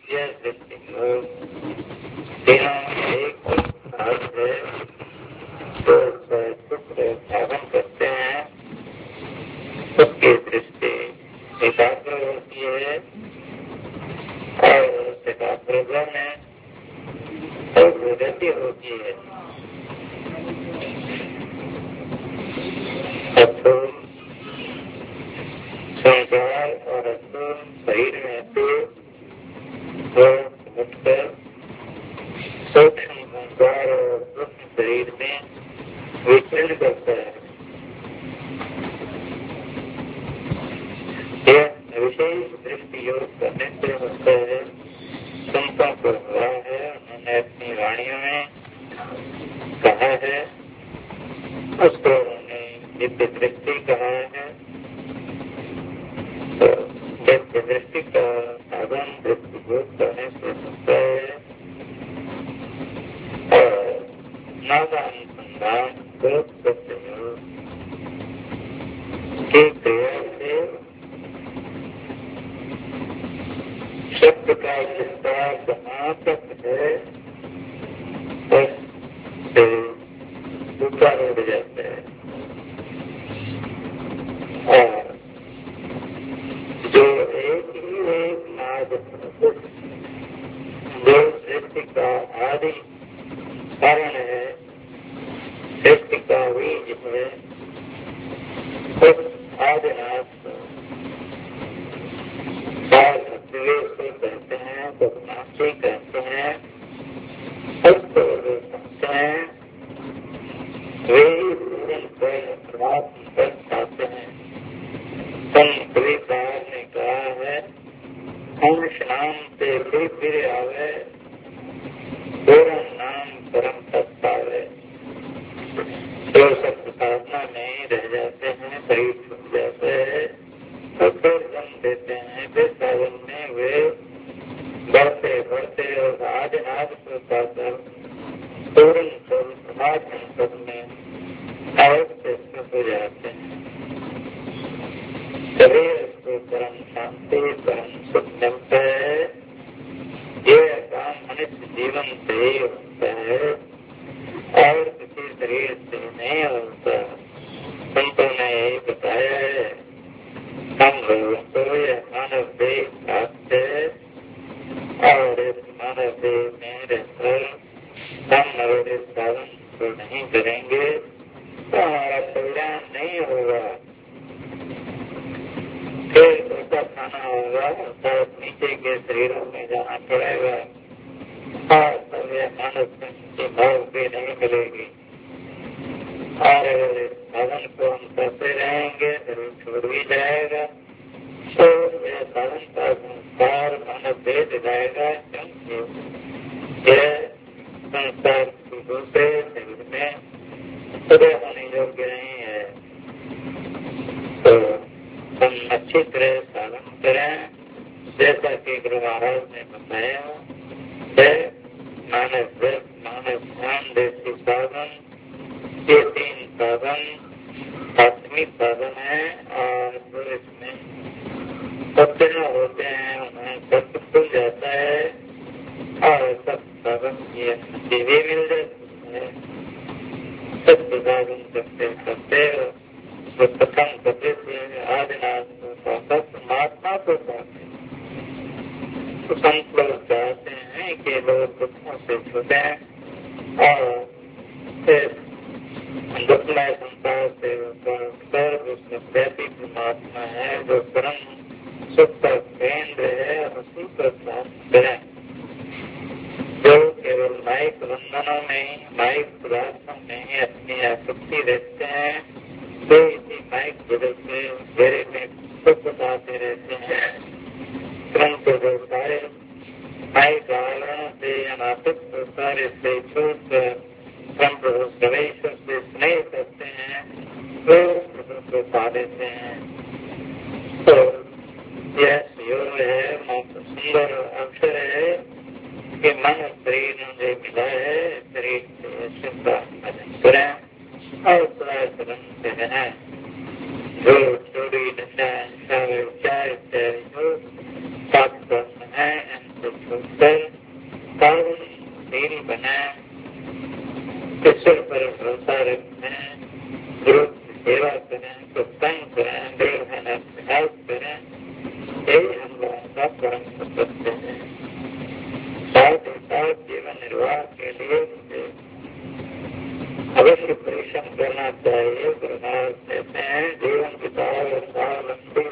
यह दृष्टि तीनों एक भाग है तो शुक्र धारण करते हैं, उसकी दृष्टि एकाग्र होती है और उस एकाग्रता में प्रगति होती है। अस्थूल संसार और अस्थूल शरीर में से वो उठकर सूक्ष्म संसार और सूक्ष्म शरीर में विचरण करता है। यह विशेष दृष्टि योग करने से होता है। संतों को हुआ है, उन्होंने अपनी वाणियों में कहा है, उसको उन्होंने दिव्य दृष्टि कहा है। तो दिव्य दृष्टि का साधन दृष्टि योग करने से होता है और नादानुसंधान योग करते योग की क्रिया से शब्द का विस्तार कहाँ तक है उससे ऊपर उड़ जाता है और जो एक ही एक नाद जो सृष्टि का आदि कारण है, सृष्टि का बीज है, उस आदिनाद को से कहते हैं, बदमाशी कहते हैं, उसको जो समझते हैं वे जीवन पर प्राप्त कर पाते हैं। संत कबीरदास ने कहा है, अंश नाम से फिर आवे, पूरा नाम परम तत्व पावे। जो सत्य साधना नहीं रह जाते हैं, शरीर छूट जाते हैं, तो फिर जन्म देते हैं, फिर साधन में वे बढ़ते बढ़ते और आदिनाद को पाकर पूर्ण समाधि पद में अवश्य हो जाते हैं। तभी उसको परम शांति परम सुख मिलता है। ये काम मनुष्य जीवन से ही होता है और किसी शरीर से नहीं होता। संतों ने यही बताया है, हम लोगों को यह मानव देह प्राप्त है और इस मानव देह में रहकर हम अगर इस साधन को नहीं करेंगे तो हमारा कल्याण नहीं होगा। फिर ऊपर खाना होगा और नीचे के शरीरों में जाना पड़ेगा और तब यह मानव की भाव भी नहीं मिलेगी। और अगर इस साधन को हम करते रहेंगे शरीर छोड़ भी जाएगा तो यह साधन का संस्कार मानव दे दिलाएगा, क्योंकि यह संस्कार की दूसरे शरीर में उदय होने योग्य नहीं है। तो हम अच्छी तरह साधन करें, जैसा कि गुरु महाराज ने बताया है। मानव ध्यान देशी साधन, ये 3 साधन आत्मिक साधन है और जो इसमें सत्य होते हैं उन्हें सत्य खुल जाता है और सत्य साधन की अनुमति भी मिल जाती है। सत्य साधन करते करते वो प्रथम करते थे आदिनाथ को पाकर परमात्मा को पाते। तो संत लोग चाहते हैं कि लोग दुखों से छूटे और फिर दुखमय संसार से उतर उस व्यापी परमात्मा है जो परम सुख का केंद्र है, उसी को प्राप्त करें। जो केवल माइक बंधनों में, माइक पदार्थों में ही अपनी आसक्ति रखते हैं, तो इसी माइक बदल के घेरे में सुख पाते रहते हैं। परंतु जो सारे माइक आवरणों से अनासक्त सारे से छूट कर परम प्रवेश्वर से स्नेह करते हैं, वो प्रभु को पा देते हैं। तो यह योग है, सुंदर अवसर है कि मन शरीर मुझे मिला है, शरीर से शुद्ध भजन करें और सदाचरण से रहें। जो चोरी नशा हिंसा व्यवचार इत्यादि जो पाप कर्म है इनसे होकर पावन शील बना, ईश्वर पर भरोसा रखें, गुरु की सेवा करें, सत्संग करें, निर्भय अभ्यास करें, यही हम लोगों का परम कर्तव्य है। साथ ही साथ जीवन निर्वाह के लिए मुझे अवश्य परिश्रम करना चाहिए। गुरुनाथ कहते हैं जीवन बिताओ स्वावलंबी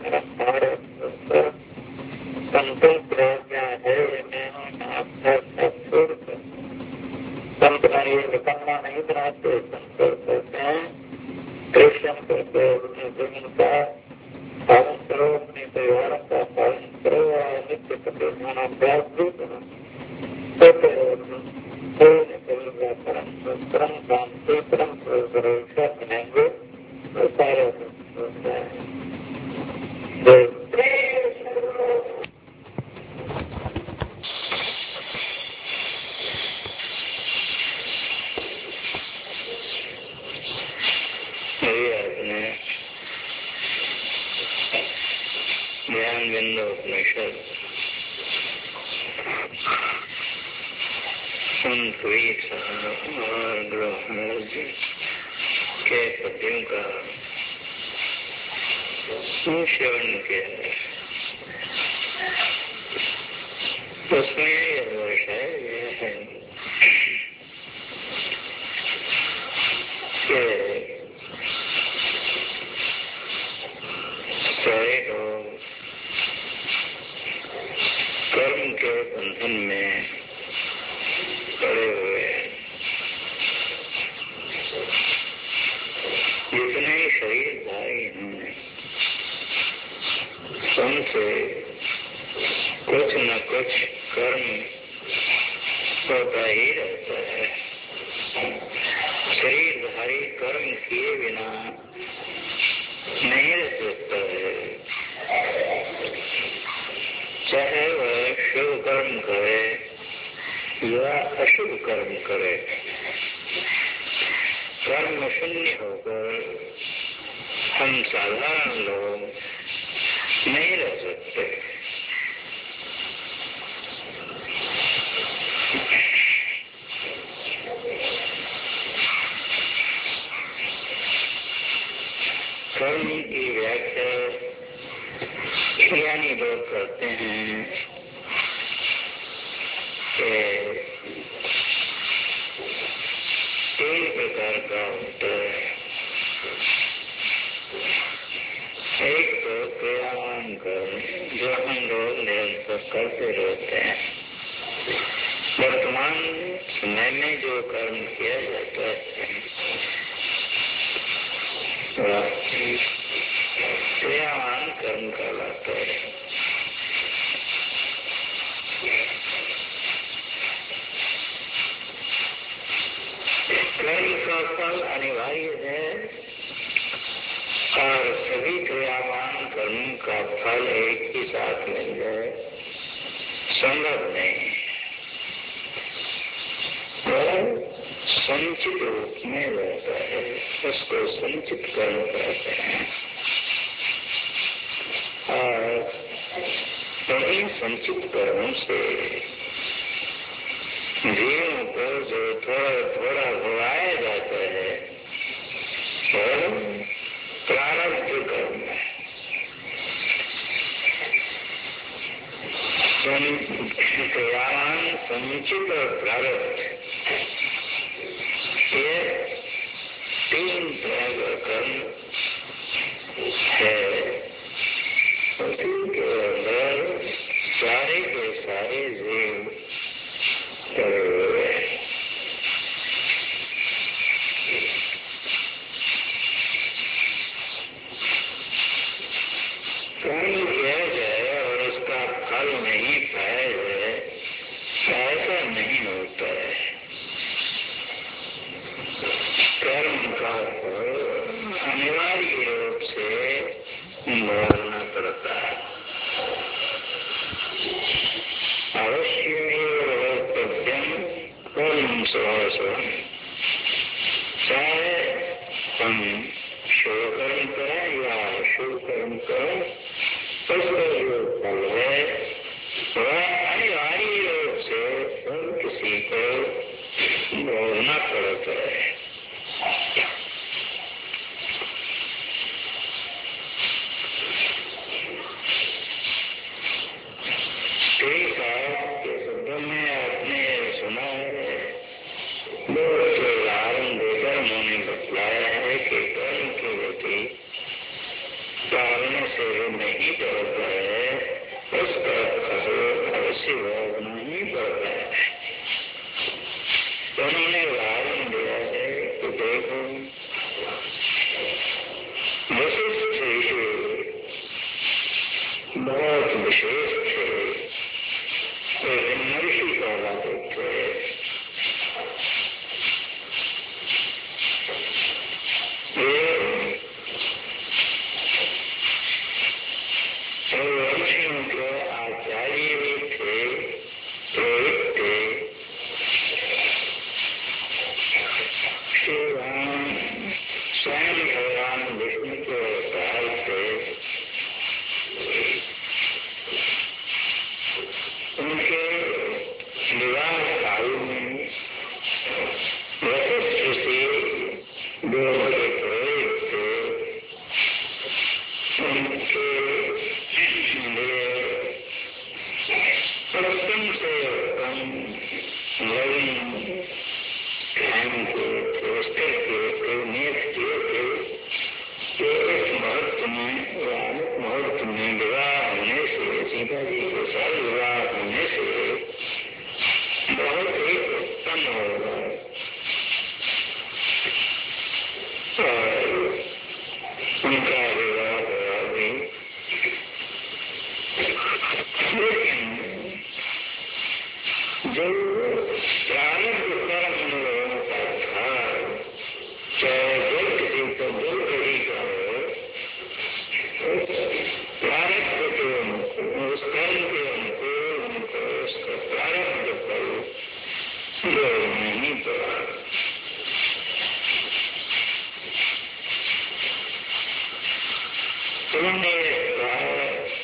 संतों की आज्ञा है संत ये निकलना नहीं बनाते। संत कहते हैं परिश्रम करके अपने जीवन का पालन करो, अपने परिवार का पालन करो और नित्य प्रतिष्ठानाभ्यास भी करो, निकलेगा परम शांति परम भरोसा बनेंगे तो सारे होता है। ज्ञान बिंदु उपनिषद संत और ग्रह के पद्यों का सेवन किया। उसमें यह दर्शाया गया है कि सारे लोग कर्म के बंधन में पड़े हुए हैं। जितने शरीरधारी हैं उनसे कुछ न कुछ कर्म होता ही रहता है। शरीरधारी कर्म किए बिना नहीं रह सकता है, चाहे वह शुभ कर्म करे या अशुभ कर्म करे। कर्म शून्य होकर हम साधारण लोग नहीं रह सकते। कर्म की व्याख्या यानी लोग करते हैं कि 3 प्रकार का होता है। एक तो क्रियावान कर्म जो हम लोग निरंतर करते रहते हैं। वर्तमान समय में जो कर्म किया जाता है क्रियावान कर्म कहलाता है। कर्म का फल अनिवार्य है और सभी क्रियावान कर्म का फल एक ही साथ मिल जाए संभव नहीं। वह संचित रूप में रहता है, उसको संचित कर्म कहते हैं। और उन्हीं संचित कर्म से जीवों को जो थोड़ा थोड़ा भोगाया जाता है वह प्रारब्ध कर्म है। क्रियावान संचित और प्रारब्ध ये 3 तरह का कर्म है। उसी के अंदर सारे के सारे जीव करे हुए हैं। कर्म किया जाए और उसका फल नहीं पाया जाए ऐसा नहीं होता है। कर्म का फल अनिवार्य रूप से भोगना पड़ता है। अवश्यमेव कर्तव्यम कर्म स्वभावम्। चाहे हम शुभ कर्म करें या अशुभ कर्म करें, उसका जो फल है वह अनिवार्य उसी को भोगना पड़ता है। ठीक आपके शब्दों में आपने सुना है, बहुत से उदाहरण देकर उन्होंने बतलाया है कि कर्म की गति कारण से नहीं पड़ता है, उसका फल अवश्य भोगना ही पड़ता है। उन्होंने उदाहरण दिया है कि देखो वशिष्ठ ऋषि बहुत विशेष थे, महर्षि कहलाते थे। ऋषियों के आचार्य भी थे, पुरोहित थे। स्वयं भगवान विष्णु के अवतार थे। उनके विवाह काल में वशिष्ठ से जो बड़े पुरोहित थे, उनके लिए उत्तम से उत्तम लग्न ध्यान किए थे, स्थिर किए थे, नियत किए थे कि इस मुहूर्त में विवाह होने से, सीता जी के साथ विवाह होने से बहुत ही उत्तम होगा। और उनका विवाह हुआ भी, लेकिन जो प्रारब्ध कर्म उन लोगों का था, चाहे जो किसी को दुर्ग ही का हो, प्रारब्ध के उस कर्म के उनको उसका प्रारब्ध फल भोगना ही पड़ा। उन्होंने कहा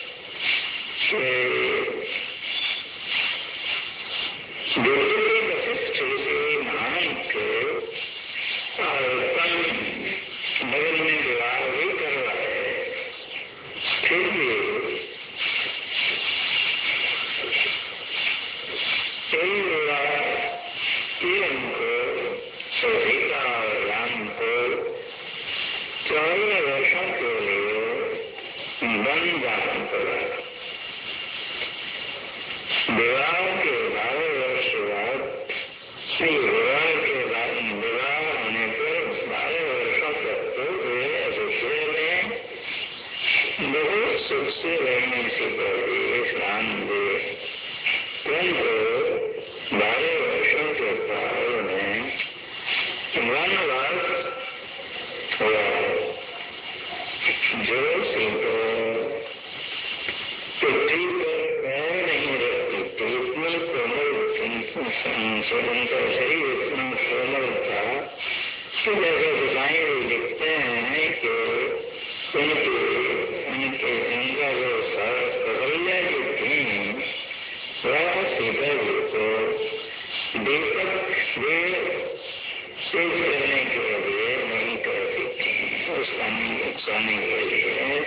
कि वशिष्ठ ऋषि महान थे और बगल में विवाह भी कर रहा है, फिर भी इन विवाह की उनको सीता और राम को 14 वर्षों के लिए वन जाना पड़ा। विवाह के 12 वर्ष बाद, विवाह होने पर 12 वर्षों तक तो वे अयोध्या में बहुत सुख से रहने से पहले स्नान हुए, परंतु 12 वर्षों के बाद उन्हें वनवास हुआ। जो सीता पृथ्वी पर पैर नहीं रखती थी, इतना कोमल उनका शरीर इतना कोमल था कि जैसे गुसाई लिखते हैं कि उनका जो कौशल्या जो थी, वह सीता जी को दीपक तेज करने के लिए नहीं करती थी, उसका नुकसानी के लिए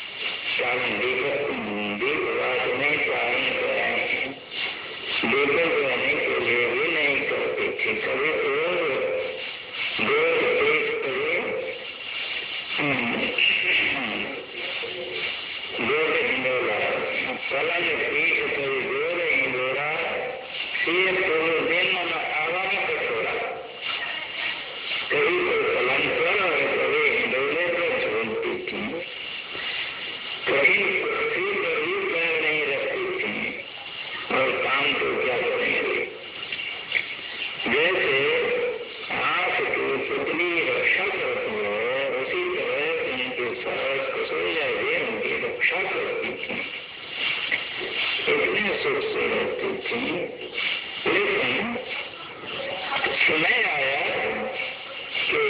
दीप रात में पालन कराए, दीपक रहने के लिए भी नहीं करती थी। कभी दूध तेज करे, दूध हिंडोला, पलंग पीठ कभी दूध हिंडोला, सिर पूरे दिन आवा में कटोरा, कभी तो पलंग पर और कभी हिंडोले पर झूलती थी, कहीं पृथ्वी पर भी पैर नहीं रखती थी, और काम तो क्या करेंगे। जैसे हाथ की पुतली रक्षा करती है, उसी तरह उनके सास कसोया भी उनकी रक्षा करती थी, इतने सुख से रहती थी। लेकिन समय आया कि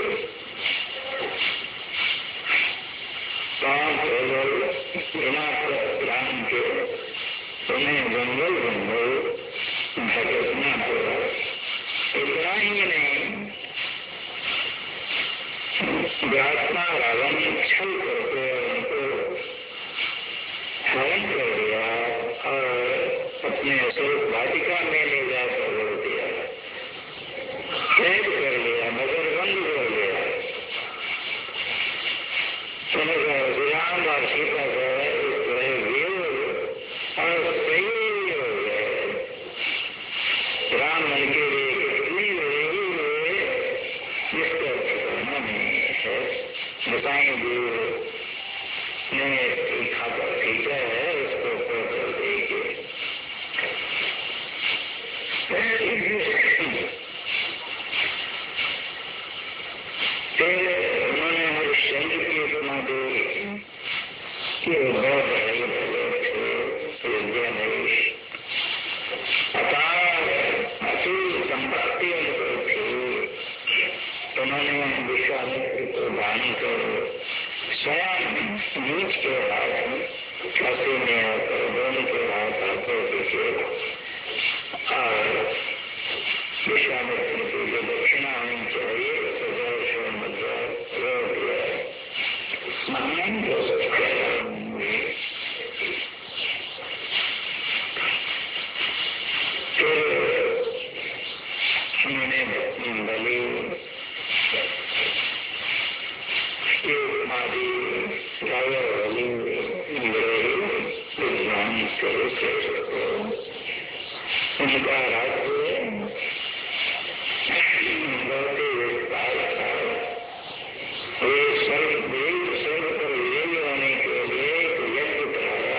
5 बिना प्लान के उन्हें जंगल भटकना पड़ा। ब्राह्मण रावण छल करके उनको हरण कर दिया और अपने अशोक वाटिका में ले जाकर रोक दिया, कैद कर लिया, नजरबंद कर लिया। राम और सीता का इस तरह वियोग और सहयोग हो गए। राम मन के लिए कितनी लड़ेगी हुए जिसका ठिकाना नहीं है। गोसाई जी ने खाता खींचा है उसको कर देगी। फिर उन्होंने हरिश्चंद्र की उपमा दी कि बहुत बड़े भले थे विद्याधीश, अतुल संपत्ति उनको थी। उन्होंने विश्वामित्र को दान कर स्वयं नीच के हाथ फांसी में आकर दोनों के हाथ आकर दिखे और विश्वामित्र की जो दक्षिणा होनी चाहिए 1000 मुद्रा रोक दिया। फिर उन्होंने बलि की उपमा दी, राजा बलि विद्वान से उनका राज्य बहुत ही विस्तार था। वे स्वर्ग पर विजयी होने के लिए एक यज्ञ कराया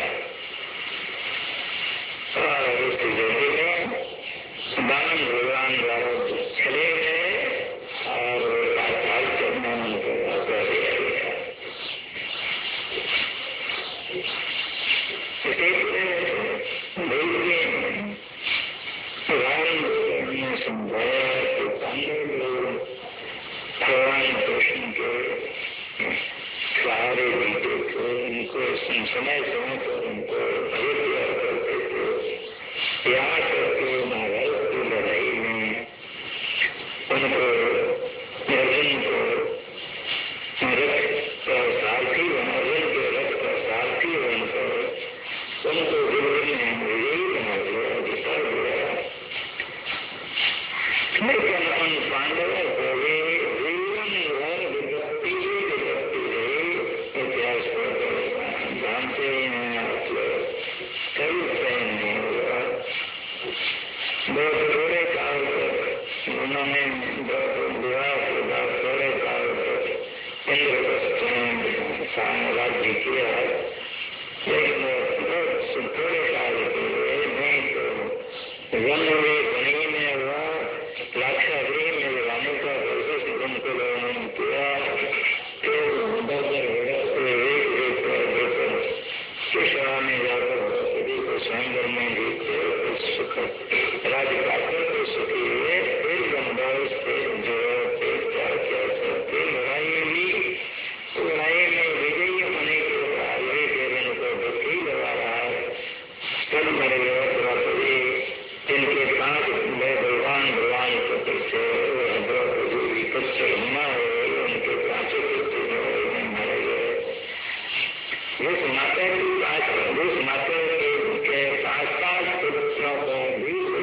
और उस यज्ञ में दानव भगवान द्वारा चले गए और पाताल चढ़ना उनको मौका दिया गया। इसी तरह ने समझाया कि पांडव लोग भगवान कृष्ण के सहारे जीते थे, उनको समय समय पर उनको भय दिया करते थे। यहाँ तक कि महाभारत की लड़ाई में उनको अर्जुन को रथ का सारथी अर्जुन के रथ का सारथी बनकर उनको विजयी बना दिया, जिता दिया। लेकिन उन पांडवों को भी जीवन भर विपत्ति रही। इतिहास जानते हैं आप लोग, कई प्रेम नहीं हुआ। बहुत थोड़े काल तक उन्होंने विवाह के बाद थोड़े काल तक इंद्रप्रस्थ में साम्राज्य किया, लेकिन बहुत थोड़े काल के लिए नहीं तो जन्मवे गणी में हुआ, लाक्षागृह में लगाने का कोशिश उनको लोगों ने किया। फिर किशोरा में जाकर द्रौपदी को स्वयंवर में जीते सुख राजपात्र को सुखी हुए। फिर गंभीर से जो क्या क्या करते लड़ाई ली, लड़ाई में विजयी होने के बाद भी फिर उनको दुखी लगा रहा है। सब मर गए। द्रौपदी जिनके 5 भगवान पुत्र थे, द्रौपदी पुत्र ब्रह्मा हो गए, उनके 5 पुत्र जो मारे गए। जिस माता के 5 पुत्रों को भी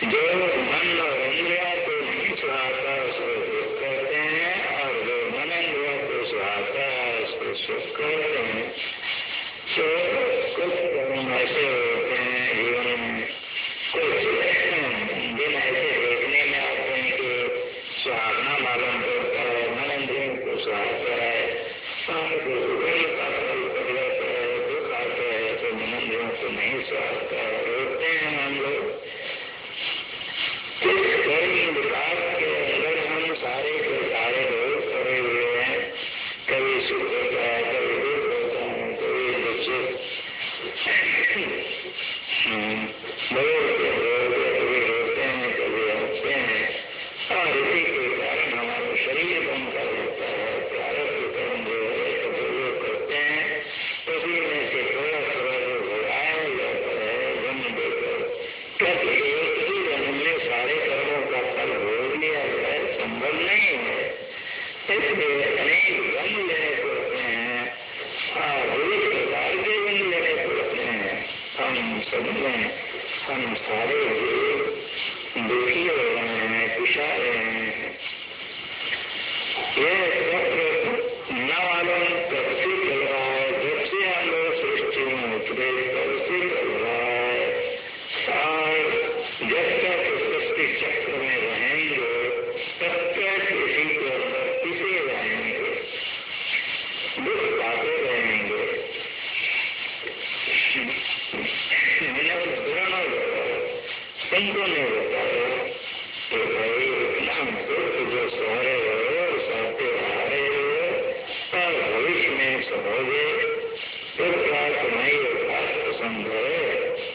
जो मन और इंद्रिया को नहीं सुहाता उसको दुख कहते हैं, और जो मन इंद्रिया को सुहाता है उसको सुख कहते हैं। तो कुछ कर्म ऐसे होते हैं जीवन में, कुछ दिन ऐसे देखने में आते हैं कि सुहावना मालूम पड़ता है, मन इंद्रियों को सुहाता है, और दुख का फल पड़ जाता है, दुख आता है तो मन इंद्रियों को नहीं सुहाता है, रोते हैं हम लोग। इस कर्म विकास के अंदर हम सारे के सारे लोग पड़े हुए हैं। कभी सुख होता है, कभी दुख होता है, कभी दुख कभी रोते हैं, कभी हंसते हैं, और इसी के कारण हमारा शरीर बन कर रहता है। प्रारब्ध कर्म जो है तो जो करते हैं उसी में से थोड़ा थोड़ा जो भोगाया जाता है जन्म देकर, क्योंकि एक ही जन्म में सारे कर्मों का फल भोग लिया जाए संभव नहीं है। इसलिए अनेक जन्म लेने पड़ते हैं और विविध प्रकार के जन्म लेने पड़ते हैं। हम सब में हम सारे दुखी हो रहे हैं, पिछा रहे हैं। यह चक्र न मालूम कब से चल रहा है, जब से हम लोग सृष्टि में उतरे तब से चल रहा है, और जब तक सृष्टि चक्र में रहेंगे तब तक इसी के अंदर पिसे रहेंगे, दुख पाते रहेंगे। तुमको नहीं बताया कि भाई इतना दुख जो सह रहे हो, सहते आ रहे हो और भविष्य में सहोगे तो क्या तुम्हारी बात पसंद है?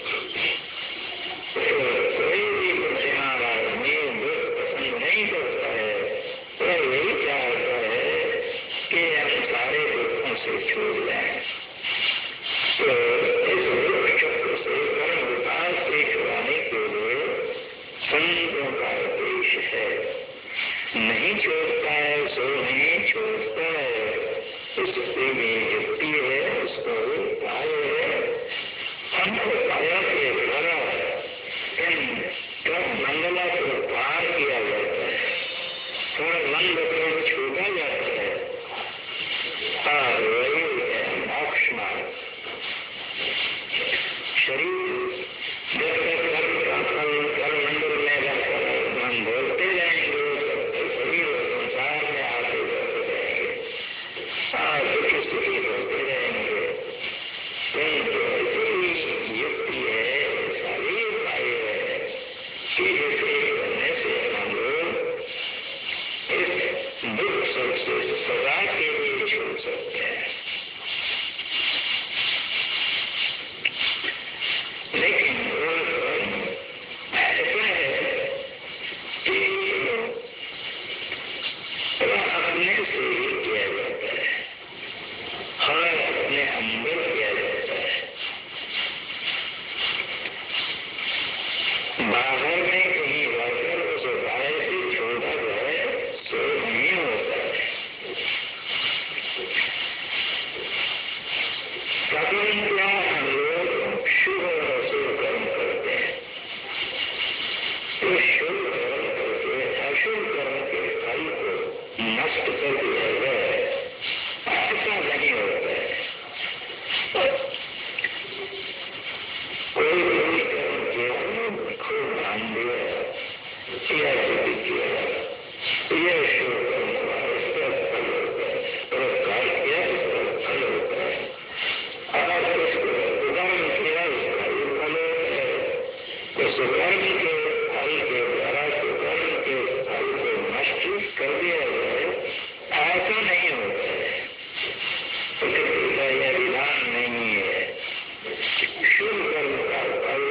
कोई भी बुद्धिमान आदमी दुख पसंद नहीं करता है, वह यही चाहता है कि हम सारे दुखों से छूट जाएं। तो इस दुख चक्र से कर्म विकास से छुड़ाने के लिए संतों का आदेश है। नहीं छोड़ता है सो नहीं छोड़ता है, उससे भी युक्ति है, उसको उपाय है। हमको पाया के द्वारा कर्म मंडला को पार किया जाता है, कर्म मंड को छूटा जाता है, और वही है मोक्ष मार्ग। शरीर जब तक कर्म का फल कर्म मंडल में रहकर हम बोलते रहेंगे तब तक शरीर और संसार में आते जाते रहेंगे और दुखी सुखी होते रहेंगे। तो ऐसी युक्ति है, सारी उपाय है कि जिसे करने से हम लोग इस दुख सुख से सदा के लिए छूट सकते हैं। लेकिन ऐसा है कि अपने से ही किया जाता है, हर अपने अंदर किया जाता है। बाहर में कहीं जाकर उस उपाय से छोड़ा जाए सो नहीं होता है। कर्म क्या हम लोग शुभ और अशुभ कर्म करते हैं, तो शुभ कर्म करके अशुभ कर्म के फल को नष्ट कर दिया जाए, ऐसा नहीं होता है। कोई कोई कर्म किया, खूब ध्यान दिया या बुद्धि किया, यह शुभ कर्म हुआ, इसका फल होता है, पुरस्कार किया इसका फल होता है, और उसको उदाहरण किया उसका भी फल होता है। तो सुकर्म के फल के द्वारा सुकर्म के फल को नष्ट कर दिया जाए, ऐसा नहीं होता है। प्रकृति का यह विधान नहीं है। शुभ कर्म का फल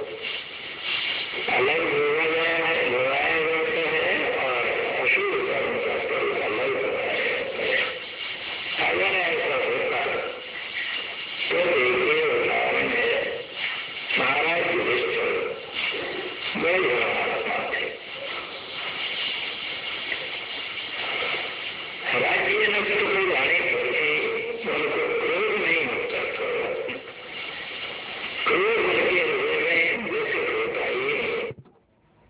अलग भोगाया जाता है और अशुभ कर्म का फल अलग भोगाया जाता है। अगर ऐसा होता तो देखिए उदाहरण है, महाराज युधिष्ठिर बड़े महात्मा थे, राज्य नष्ट हो जाने पर भी उनको क्रोध नहीं होता था। क्रोध उनके हृदय में विकसित होता ही नहीं।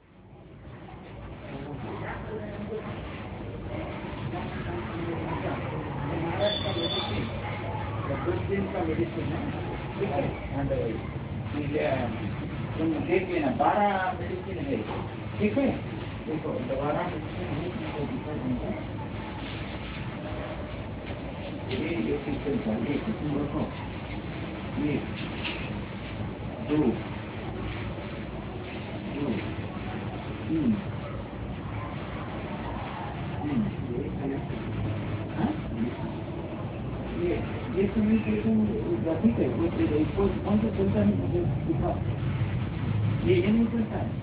का मेडिसिन है, ठीक है। तुम देख लेना, 12 मेडिसिन है, ठीक है। देखो 12 मेडिसिन है, तुमको दिखा दूंगा। ये पिक्चर का ये तुम देखो, ये 2 2 3 ये कम्युनिकेशन ठीक है, कोई कौन सा चलता है मुझे दिखाओ। ये नहीं चलता है।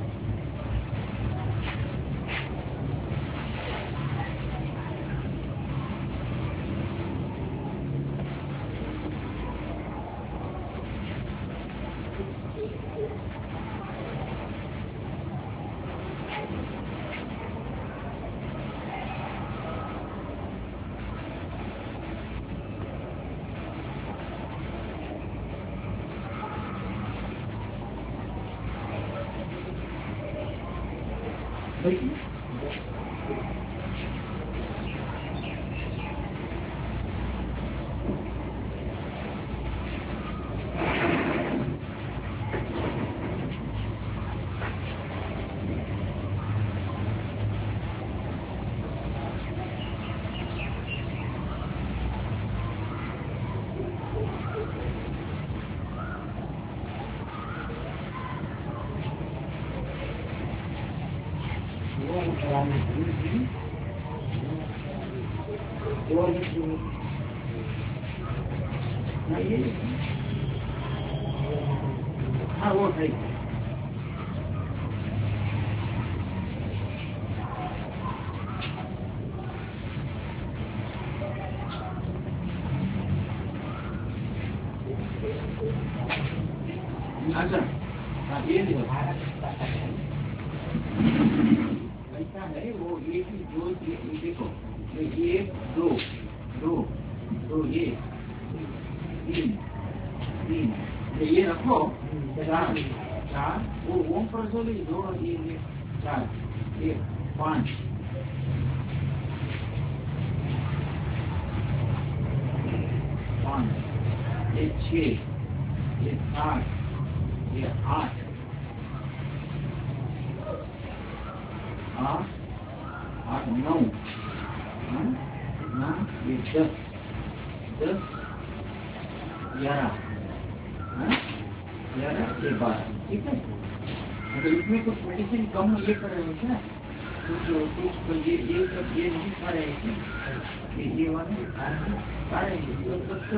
हाँ वो है। अच्छा ये देखो ऐसा है, वो ये भी जो देखो, 1 2 2 2 ये 3 3 ये रखो, 4 4 वो ओम पर सोली जोड़ो, ये 4 ये 5 5 ये 6 ये 7 ये 8 8 9 ये 10 10 11 11 ये 12, ठीक है। तो इसमें कुछ मेडिसिन कम ये कर रहे हो क्या? कुछ तो ये सब ये नहीं खा रहे हैं, ये वाले खा रहे हैं तो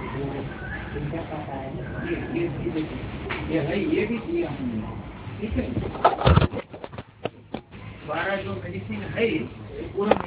ये है, ये भी दिया हमने, ठीक है। 12 जो मेडिसिन है पूरा